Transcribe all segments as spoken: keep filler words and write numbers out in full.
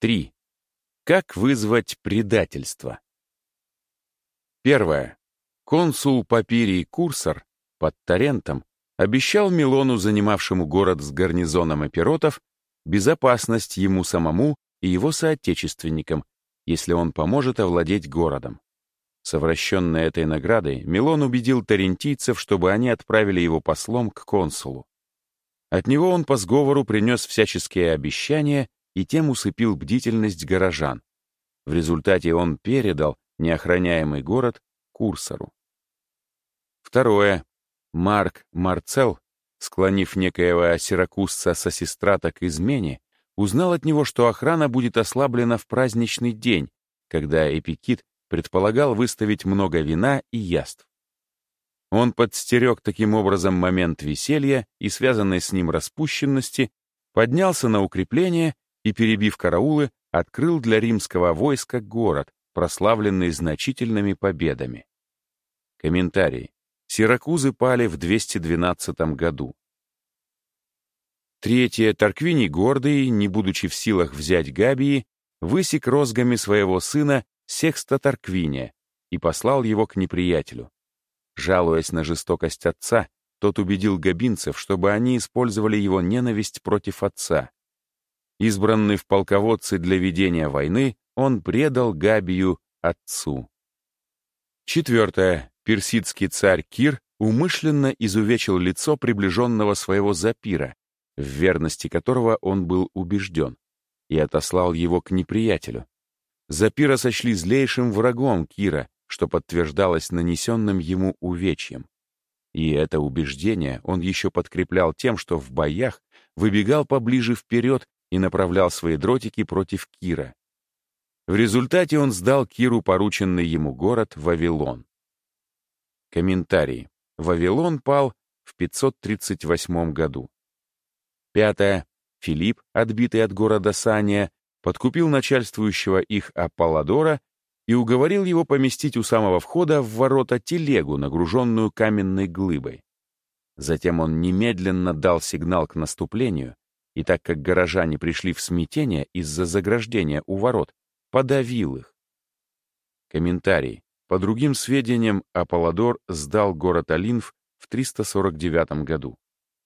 три. Как вызвать предательство? Первое. Консул Папирий Курсор под Тарентом обещал Милону, занимавшему город с гарнизоном эпиротов, безопасность ему самому и его соотечественникам, если он поможет овладеть городом. Совращенный этой наградой, Милон убедил тарентийцев, чтобы они отправили его послом к консулу. От него он по сговору принес всяческие обещания и тем усыпил бдительность горожан. В результате он передал неохраняемый город Курсору. Второе. Марк Марцел, склонив некоего сиракузца Сосистрата к измене, узнал от него, что охрана будет ослаблена в праздничный день, когда Эпикит предполагал выставить много вина и яств. Он подстерег таким образом момент веселья и связанной с ним распущенности, поднялся на укрепление и, перебив караулы, открыл для римского войска город, прославленный значительными победами. Комментарий. Сиракузы пали в двести двенадцатом году. Третье. Тарквиний Гордый, не будучи в силах взять Габии, высек розгами своего сына Секста Тарквиния и послал его к неприятелю. Жалуясь на жестокость отца, тот убедил габинцев, чтобы они использовали его ненависть против отца. Избранный в полководцы для ведения войны, он предал Габию отцу. Четвертое. Персидский царь Кир умышленно изувечил лицо приближенного своего Запира, в верности которого он был убежден, и отослал его к неприятелю. Запира сочли злейшим врагом Кира, что подтверждалось нанесенным ему увечьем. И это убеждение он еще подкреплял тем, что в боях выбегал поближе вперед и направлял свои дротики против Кира. В результате он сдал Киру порученный ему город Вавилон. Комментарий. Вавилон пал в пятьсот тридцать восьмом году. Пятое. Филипп, отбитый от города Сания, подкупил начальствующего их Аполлодора и уговорил его поместить у самого входа в ворота телегу, нагруженную каменной глыбой. Затем он немедленно дал сигнал к наступлению, и так как горожане пришли в смятение из-за заграждения у ворот, подавил их. Комментарий. По другим сведениям, Аполлодор сдал город Олинф в триста сорок девятом году.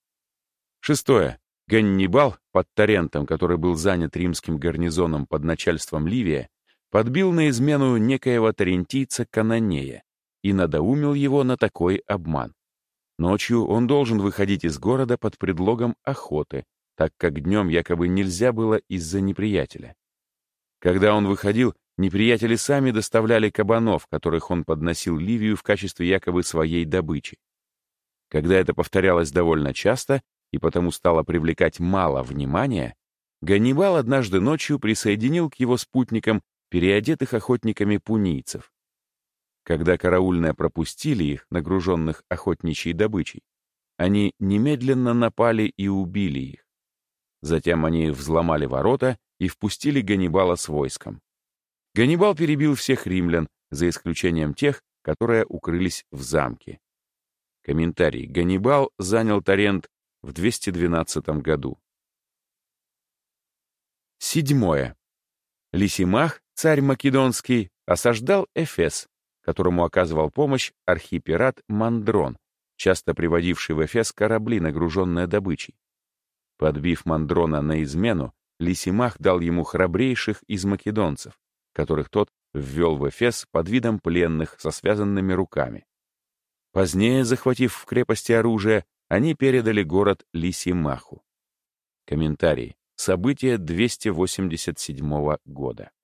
Шестое. Ганнибал под Тарентом, который был занят римским гарнизоном под начальством Ливия, подбил на измену некоего тарентийца Кананея и надоумил его на такой обман. Ночью он должен выходить из города под предлогом охоты, так как днем якобы нельзя было из-за неприятеля. Когда он выходил, неприятели сами доставляли кабанов, которых он подносил Ливию в качестве якобы своей добычи. Когда это повторялось довольно часто и потому стало привлекать мало внимания, Ганнибал однажды ночью присоединил к его спутникам переодетых охотниками пунийцев. Когда караульные пропустили их, нагруженных охотничьей добычей, они немедленно напали и убили их. Затем они взломали ворота и впустили Ганнибала с войском. Ганнибал перебил всех римлян, за исключением тех, которые укрылись в замке. Комментарий. Ганнибал занял Тарент в двести двенадцатом году. Седьмое. Лисимах, царь Македонский, осаждал Эфес, которому оказывал помощь архипират Мандрон, часто приводивший в Эфес корабли, нагруженные добычей. Подбив Мандрона на измену, Лисимах дал ему храбрейших из македонцев, которых тот ввел в Эфес под видом пленных со связанными руками. Позднее, захватив в крепости оружие, они передали город Лисимаху. Комментарий. Событие двести восемьдесят седьмого года.